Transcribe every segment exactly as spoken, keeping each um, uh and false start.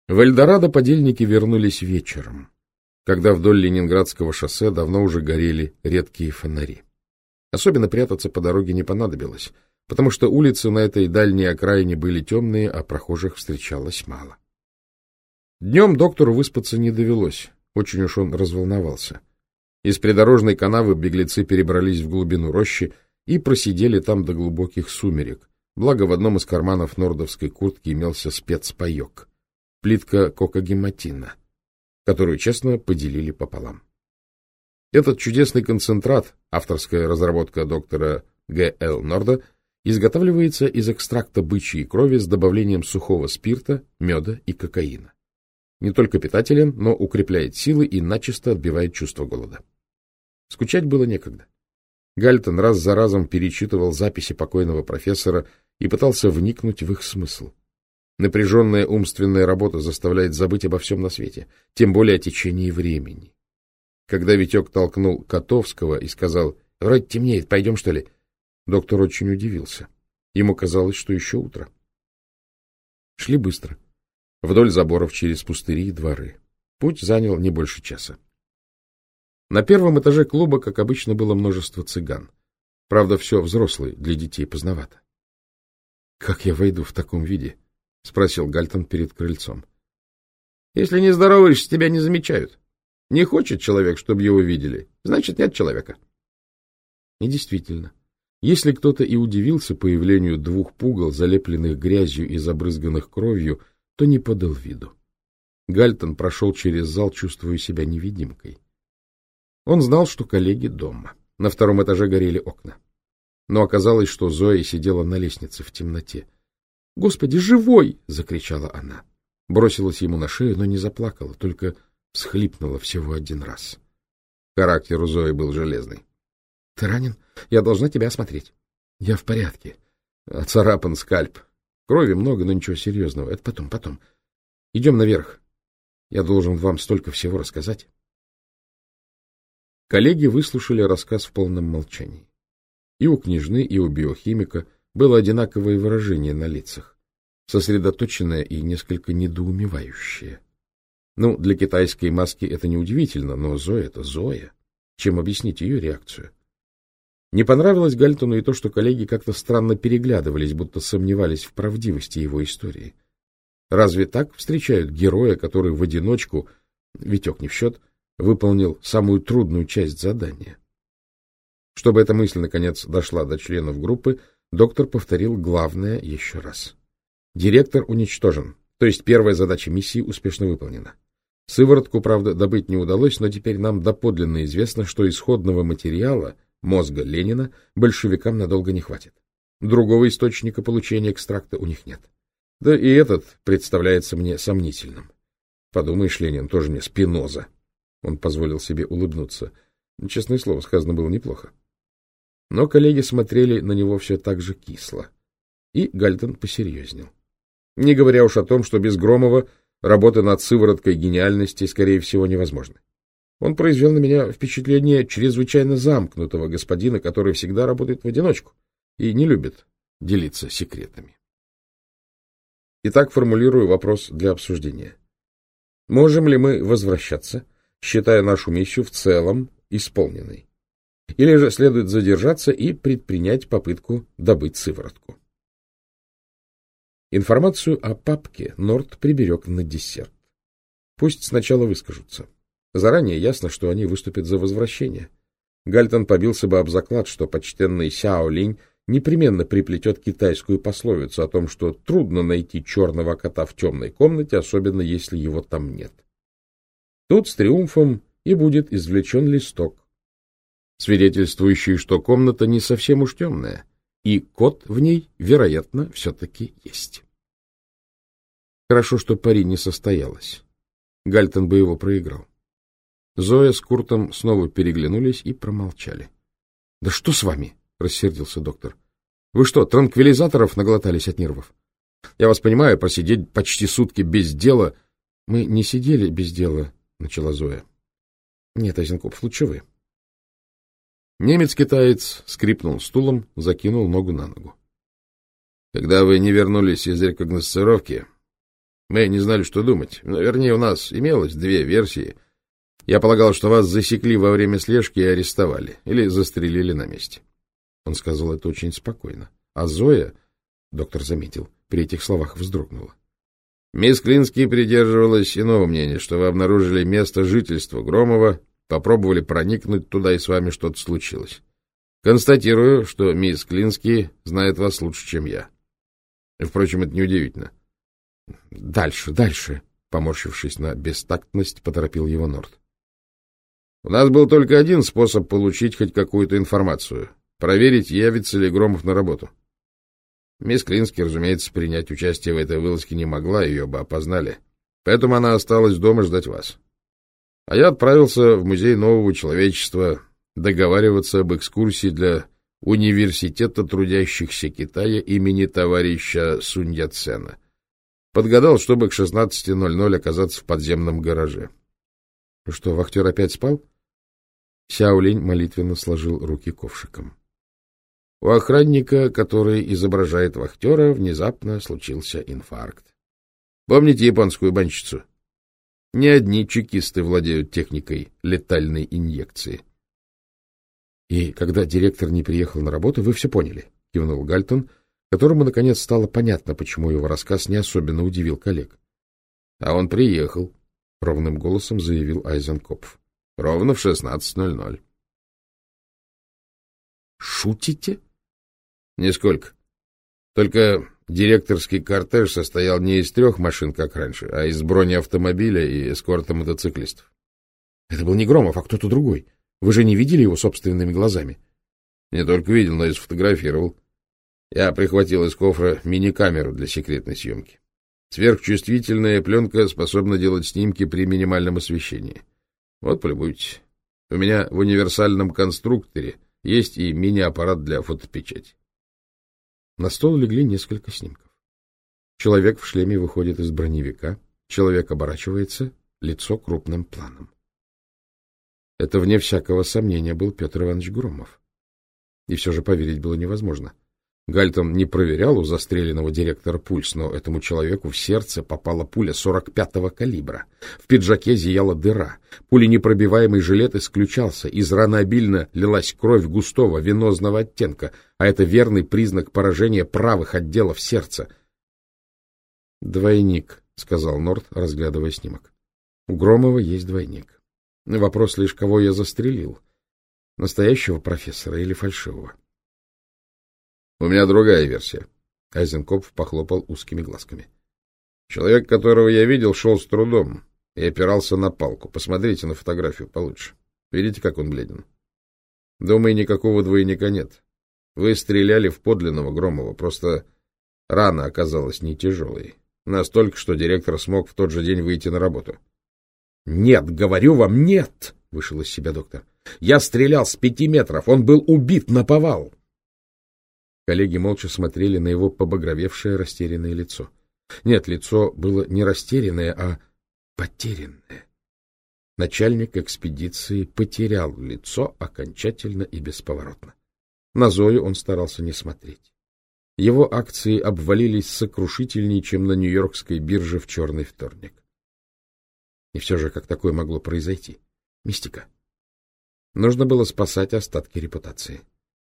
В Эльдорадо подельники вернулись вечером, когда вдоль Ленинградского шоссе давно уже горели редкие фонари. Особенно прятаться по дороге не понадобилось, потому что улицы на этой дальней окраине были темные, а прохожих встречалось мало. Днем доктору выспаться не довелось, очень уж он разволновался. Из придорожной канавы беглецы перебрались в глубину рощи и просидели там до глубоких сумерек, благо в одном из карманов нордовской куртки имелся спецпаек — плитка кокогематина, которую честно поделили пополам. Этот чудесный концентрат, авторская разработка доктора Г Л Норда, изготавливается из экстракта бычьей крови с добавлением сухого спирта, меда и кокаина. Не только питателен, но укрепляет силы и начисто отбивает чувство голода. Скучать было некогда. Гальтон раз за разом перечитывал записи покойного профессора и пытался вникнуть в их смысл. Напряженная умственная работа заставляет забыть обо всем на свете, тем более о течении времени. Когда Витек толкнул Котовского и сказал: «Вроде темнеет, пойдем, что ли?» Доктор очень удивился. Ему казалось, что еще утро. Шли быстро. Вдоль заборов через пустыри и дворы. Путь занял не больше часа. На первом этаже клуба, как обычно, было множество цыган. Правда, все взрослые, для детей поздновато. — Как я войду в таком виде? — спросил Гальтон перед крыльцом. — Если не здороваешься, тебя не замечают. Не хочет человек, чтобы его видели, значит, нет человека. И действительно, если кто-то и удивился появлению двух пугал, залепленных грязью и забрызганных кровью, то не подал виду. Гальтон прошел через зал, чувствуя себя невидимкой. Он знал, что коллеги дома. На втором этаже горели окна. Но оказалось, что Зоя сидела на лестнице в темноте. — Господи, живой! — закричала она. Бросилась ему на шею, но не заплакала, только всхлипнула всего один раз. Характер у Зои был железный. — Ты ранен? Я должна тебя осмотреть. — Я в порядке. Оцарапан скальп. Крови много, но ничего серьезного. Это потом, потом. Идем наверх. Я должен вам столько всего рассказать. Коллеги выслушали рассказ в полном молчании. И у княжны, и у биохимика было одинаковое выражение на лицах, сосредоточенное и несколько недоумевающее. Ну, для китайской маски это неудивительно, но Зоя — это Зоя. Чем объяснить ее реакцию? Не понравилось Гальтону и то, что коллеги как-то странно переглядывались, будто сомневались в правдивости его истории. Разве так встречают героя, который в одиночку, Витек не в счет, выполнил самую трудную часть задания? Чтобы эта мысль, наконец, дошла до членов группы, доктор повторил главное еще раз. Директор уничтожен, то есть первая задача миссии успешно выполнена. Сыворотку, правда, добыть не удалось, но теперь нам доподлинно известно, что исходного материала, мозга Ленина, большевикам надолго не хватит. Другого источника получения экстракта у них нет. Да и этот представляется мне сомнительным. Подумаешь, Ленин тоже не Спиноза. Он позволил себе улыбнуться. Честное слово, сказано было неплохо. Но коллеги смотрели на него все так же кисло. И Гальтон посерьезнел. Не говоря уж о том, что без Громова работа над сывороткой гениальности, скорее всего, невозможна. Он произвел на меня впечатление чрезвычайно замкнутого господина, который всегда работает в одиночку и не любит делиться секретами. Итак, формулирую вопрос для обсуждения. Можем ли мы возвращаться, считая нашу миссию в целом исполненной? Или же следует задержаться и предпринять попытку добыть сыворотку? Информацию о папке Норд приберег на десерт. Пусть сначала выскажутся. Заранее ясно, что они выступят за возвращение. Гальтон побился бы об заклад, что почтенный Сяо Линь непременно приплетет китайскую пословицу о том, что трудно найти черного кота в темной комнате, особенно если его там нет. Тут с триумфом и будет извлечен листок, свидетельствующий, что комната не совсем уж темная, и кот в ней, вероятно, все-таки есть. Хорошо, что пари не состоялось. Гальтон бы его проиграл. Зоя с Куртом снова переглянулись и промолчали. — Да что с вами? — рассердился доктор. — Вы что, транквилизаторов наглотались от нервов? Я вас понимаю, просидеть почти сутки без дела... — Мы не сидели без дела, — начала Зоя. — Нет, Айзенкопф, лучше вы. Немец-китаец скрипнул стулом, закинул ногу на ногу. — Когда вы не вернулись из рекогносцировки, Мы не знали, что думать. Но, вернее, у нас имелось две версии. Я полагал, что вас засекли во время слежки и арестовали. Или застрелили на месте. Он сказал это очень спокойно. А Зоя, доктор заметил, при этих словах вздрогнула. Мисс Клинский придерживалась иного мнения, что вы обнаружили место жительства Громова, попробовали проникнуть туда, и с вами что-то случилось. Констатирую, что мисс Клинский знает вас лучше, чем я. И, впрочем, это неудивительно. — Дальше, дальше, — поморщившись на бестактность, поторопил его Норт. — У нас был только один способ получить хоть какую-то информацию — проверить, явится ли Громов на работу. Мисс Клинский, разумеется, принять участие в этой вылазке не могла, ее бы опознали. Поэтому она осталась дома ждать вас. А я отправился в Музей нового человечества договариваться об экскурсии для Университета трудящихся Китая имени товарища Сунь Яцена. Подгадал, чтобы к шестнадцати ноль-ноль оказаться в подземном гараже. — Что, вахтер опять спал? Сяо Линь молитвенно сложил руки ковшиком. У охранника, который изображает вахтера, внезапно случился инфаркт. Помните японскую банщицу? Не одни чекисты владеют техникой летальной инъекции. — И когда директор не приехал на работу, вы все поняли, — кивнул Гальтон, которому, наконец, стало понятно, почему его рассказ не особенно удивил коллег. — А он приехал, — ровным голосом заявил Айзенкопф. — Ровно в шестнадцать ноль-ноль. — Шутите? — Нисколько. Только директорский кортеж состоял не из трех машин, как раньше, а из бронеавтомобиля и эскорта мотоциклистов. — Это был не Громов, а кто-то другой. Вы же не видели его собственными глазами? — Не только видел, но и сфотографировал. Я прихватил из кофра мини-камеру для секретной съемки. Сверхчувствительная пленка способна делать снимки при минимальном освещении. Вот, полюбуйтесь. У меня в универсальном конструкторе есть и мини-аппарат для фотопечати. На стол легли несколько снимков. Человек в шлеме выходит из броневика, человек оборачивается, лицо крупным планом. Это, вне всякого сомнения, был Петр Иванович Громов. И все же поверить было невозможно. Гальтон не проверял у застреленного директора пульс, но этому человеку в сердце попала пуля сорок пятого калибра. В пиджаке зияла дыра. Пуленепробиваемый жилет исключался. Из раны обильно лилась кровь густого венозного оттенка, а это верный признак поражения правых отделов сердца. «Двойник», — сказал Норт, разглядывая снимок. «У Громова есть двойник. Вопрос лишь, кого я застрелил. Настоящего профессора или фальшивого?» — У меня другая версия. Айзенкопф похлопал узкими глазками. Человек, которого я видел, шел с трудом и опирался на палку. Посмотрите на фотографию получше. Видите, как он бледен? Думаю, никакого двойника нет. Вы стреляли в подлинного Громова, просто рана оказалась не тяжелой. Настолько, что директор смог в тот же день выйти на работу. — Нет, говорю вам, нет! — вышел из себя доктор. — Я стрелял с пяти метров, он был убит наповал. Коллеги молча смотрели на его побагровевшее, растерянное лицо. Нет, лицо было не растерянное, а потерянное. Начальник экспедиции потерял лицо окончательно и бесповоротно. На Зою он старался не смотреть. Его акции обвалились сокрушительнее, чем на Нью-Йоркской бирже в черный вторник. И все же, как такое могло произойти? Мистика. Нужно было спасать остатки репутации.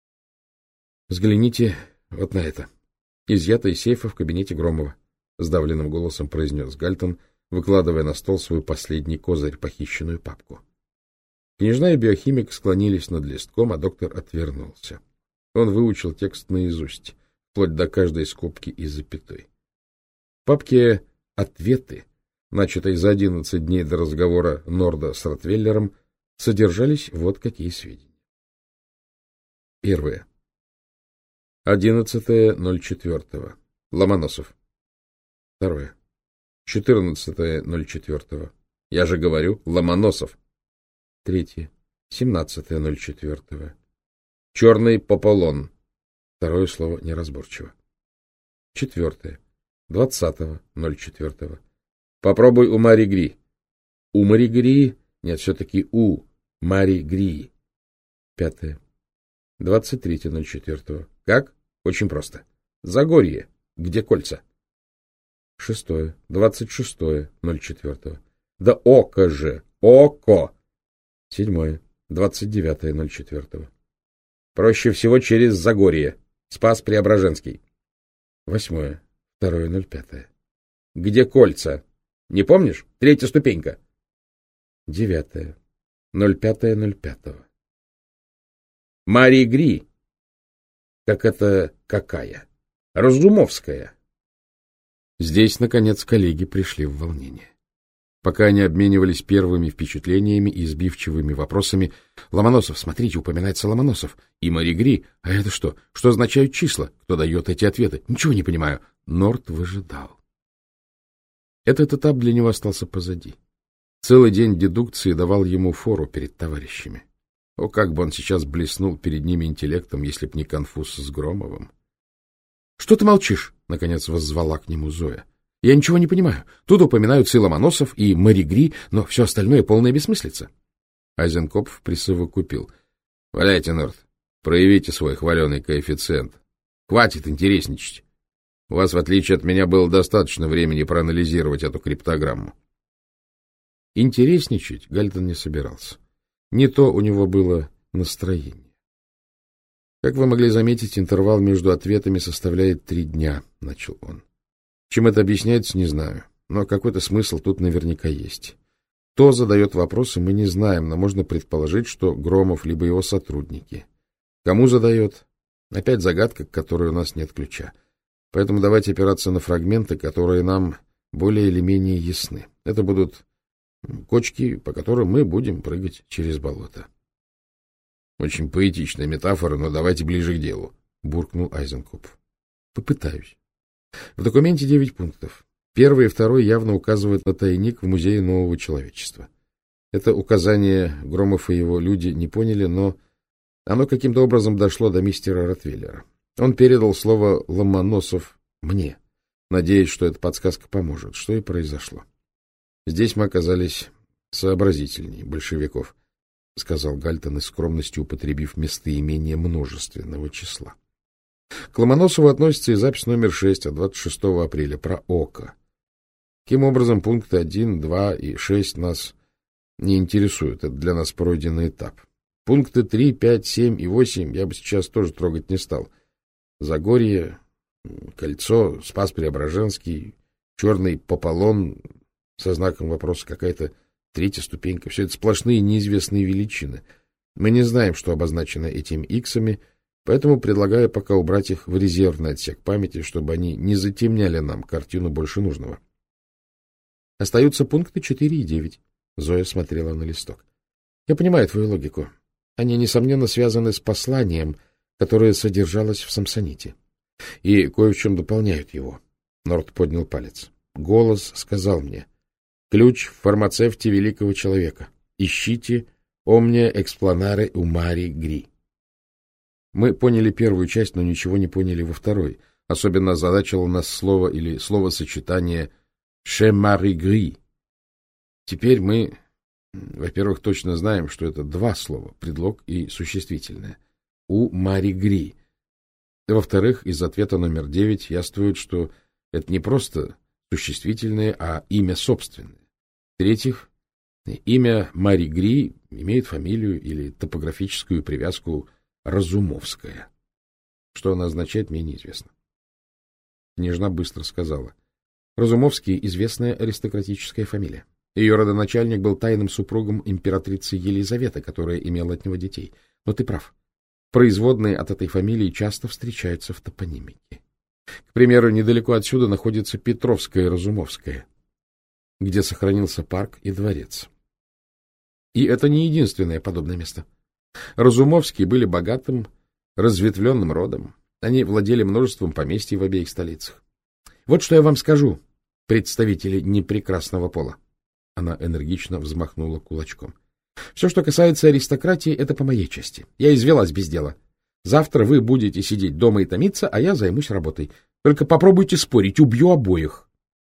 Взгляните вот на это. Изъято из сейфа в кабинете Громова, — сдавленным голосом произнес Гальтон, выкладывая на стол свой последний козырь, похищенную папку. Княжна и биохимик склонились над листком, а доктор отвернулся. Он выучил текст наизусть, вплоть до каждой скобки и запятой. В папке «Ответы», начатой за одиннадцать дней до разговора Норда с Ротвейлером, содержались вот какие сведения. Первое. одиннадцатое ноль четыре. Ломоносов. Второе. четырнадцатое ноль четыре. Я же говорю, Ломоносов. Третье. семнадцатое ноль четыре. Черный пополон. Второе слово неразборчиво. Четвертое. двадцатое ноль четыре. Попробуй у Мари Гри. У Мари Гри. Нет, все-таки у Мари Гри. Пятое. двадцать третье ноль четыре. Как? Очень просто. Загорье. Где кольца? Шестое. Двадцать шестое. Ноль четвертого. Да око же! Око! Седьмое. Двадцать девятое. Ноль четвертого. Проще всего через Загорье. Спас Преображенский. Восьмое. Второе. Ноль пятое. Где кольца? Не помнишь? Третья ступенька. Девятое. Ноль пятое. Ноль пятого. Мари Гри. Как это какая? Разумовская. Здесь, наконец, коллеги пришли в волнение. Пока они обменивались первыми впечатлениями и сбивчивыми вопросами, Ломоносов, смотрите, упоминается Ломоносов, и Мари Гри, а это что? Что означают числа? Кто дает эти ответы? Ничего не понимаю. Норт выжидал. Этот этап для него остался позади. Целый день дедукции давал ему фору перед товарищами. О, как бы он сейчас блеснул перед ними интеллектом, если б не конфуз с Громовым. — Что ты молчишь? — наконец воззвала к нему Зоя. — Я ничего не понимаю. Тут упоминаются и Ломоносов, и Мари Гри, но все остальное полная бессмыслица. Айзенкопф присовокупил. — Валяйте, Норт, проявите свой хваленый коэффициент. Хватит интересничать. У вас, в отличие от меня, было достаточно времени проанализировать эту криптограмму. Интересничать Гальтон не собирался. Не то у него было настроение. Как вы могли заметить, интервал между ответами составляет три дня, — начал он. Чем это объясняется, не знаю, но какой-то смысл тут наверняка есть. Кто задает вопросы, мы не знаем, но можно предположить, что Громов либо его сотрудники. Кому задает? Опять загадка, к которой у нас нет ключа. Поэтому давайте опираться на фрагменты, которые нам более или менее ясны. Это будут кочки, по которым мы будем прыгать через болото. — Очень поэтичная метафора, но давайте ближе к делу, — буркнул Айзенкопф. — Попытаюсь. В документе девять пунктов. Первый и второй явно указывают на тайник в Музее нового человечества. Это указание Громов и его люди не поняли, но оно каким-то образом дошло до мистера Ротвейлера. Он передал слово «Ломоносов» мне, надеясь, что эта подсказка поможет, что и произошло. Здесь мы оказались сообразительней большевиков, — сказал Гальтон из скромности, употребив местоимение множественного числа. К Ломоносову относится и запись номер шесть от двадцать шестого апреля про око. Таким образом, пункты один, два и шесть нас не интересуют. Это для нас пройденный этап. Пункты три, пять, семь и восемь я бы сейчас тоже трогать не стал. Загорье, кольцо, Спас Преображенский, черный пополон со знаком вопроса, какая-то третья ступенька. Все это сплошные неизвестные величины. Мы не знаем, что обозначено этими иксами, поэтому предлагаю пока убрать их в резервный отсек памяти, чтобы они не затемняли нам картину больше нужного. Остаются пункты четыре и девять. Зоя смотрела на листок. Я понимаю твою логику. Они, несомненно, связаны с посланием, которое содержалось в Самсоните. И кое в чем дополняют его. Норт поднял палец. Голос сказал мне: ключ в фармацевте великого человека. Ищите omnia explanare umari gri. Мы поняли первую часть, но ничего не поняли во второй. Особенно озадачило нас слово или словосочетание «chez Marie Gris». Теперь мы, во-первых, точно знаем, что это два слова, предлог и существительное. У Мари Гри. Во-вторых, из ответа номер девять яствует, что это не просто существительное, а имя собственное. В-третьих, имя Мари Гри имеет фамилию или топографическую привязку Разумовская. Что она означает, мне неизвестно. Княжна быстро сказала. Разумовский — известная аристократическая фамилия. Ее родоначальник был тайным супругом императрицы Елизаветы, которая имела от него детей. Но ты прав. Производные от этой фамилии часто встречаются в топонимике. К примеру, недалеко отсюда находится Петровская и Разумовская, где сохранился парк и дворец. И это не единственное подобное место. Разумовские были богатым, разветвленным родом. Они владели множеством поместьй в обеих столицах. Вот что я вам скажу, представители непрекрасного пола. Она энергично взмахнула кулачком. Все, что касается аристократии, это по моей части. Я извелась без дела. Завтра вы будете сидеть дома и томиться, а я займусь работой. Только попробуйте спорить, убью обоих.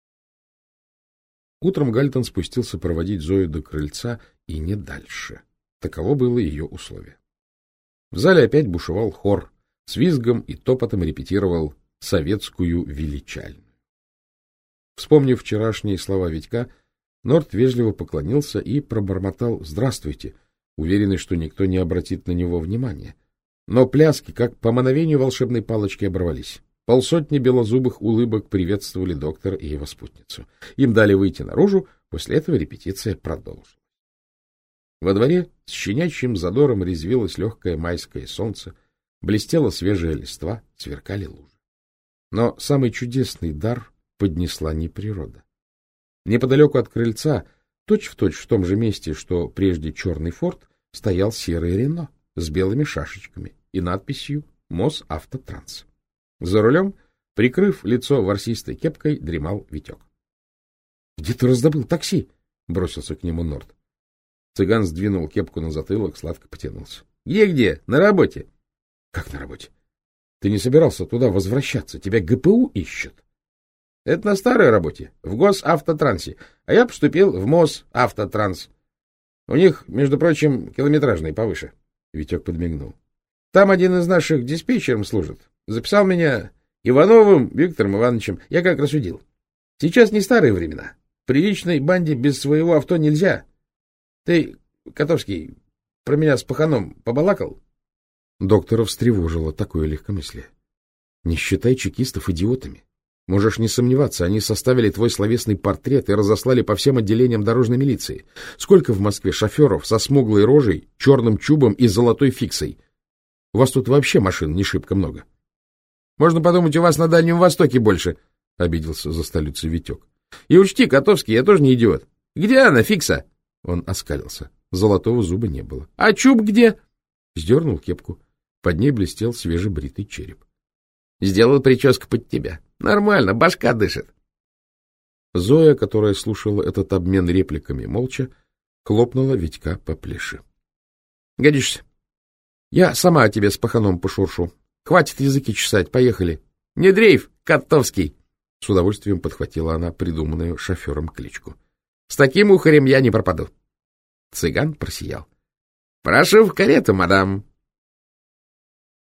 Утром Гальтон спустился проводить Зою до крыльца и не дальше. Таково было ее условие. В зале опять бушевал хор, с визгом и топотом репетировал советскую величальную. Вспомнив вчерашние слова Витька, Норт вежливо поклонился и пробормотал «Здравствуйте», уверенный, что никто не обратит на него внимания. Но пляски, как по мановению волшебной палочки, оборвались. Полсотни белозубых улыбок приветствовали доктора и его спутницу. Им дали выйти наружу, после этого репетиция продолжилась. Во дворе с щенячьим задором резвилось легкое майское солнце, блестела свежая листва, сверкали лужи. Но самый чудесный дар поднесла не природа. Неподалеку от крыльца, точь-в-точь в том же месте, что прежде черный форт, стоял серый Рено с белыми шашечками и надписью «Мосавтотранс». За рулем, прикрыв лицо ворсистой кепкой, дремал Витек. — Где ты раздобыл такси? — бросился к нему Норт. Цыган сдвинул кепку на затылок, сладко потянулся. Где, — Где-где? На работе. — Как на работе? Ты не собирался туда возвращаться, тебя ГПУ ищут. — Это на старой работе, в Госавтотрансе, а я поступил в Мосавтотранс. У них, между прочим, километражные повыше. Витек подмигнул. — Там один из наших диспетчером служит. Записал меня Ивановым Виктором Ивановичем. Я как рассудил. Сейчас не старые времена. При личной банде без своего авто нельзя. Ты, Котовский, про меня с паханом побалакал? Доктора встревожило такое легкомыслие. Не считай чекистов идиотами. Можешь не сомневаться, они составили твой словесный портрет и разослали по всем отделениям дорожной милиции. Сколько в Москве шоферов со смуглой рожей, черным чубом и золотой фиксой? У вас тут вообще машин не шибко много. Можно подумать, у вас на Дальнем Востоке больше, — обиделся за столицу Витек. И учти, Котовский, я тоже не идиот. Где она, фикса? Он оскалился. Золотого зуба не было. — А чуб где? Сдернул кепку. Под ней блестел свежебритый череп. — Сделал прическу под тебя. Нормально, башка дышит. Зоя, которая слушала этот обмен репликами молча, хлопнула Витька по плечу. — Годишься. Я сама тебе с паханом пошуршу. Хватит языки чесать, поехали. — Не дрейф, Котовский! — с удовольствием подхватила она придуманную шофером кличку. — С таким ухарем я не пропаду. Цыган просиял. — Прошу в карету, мадам.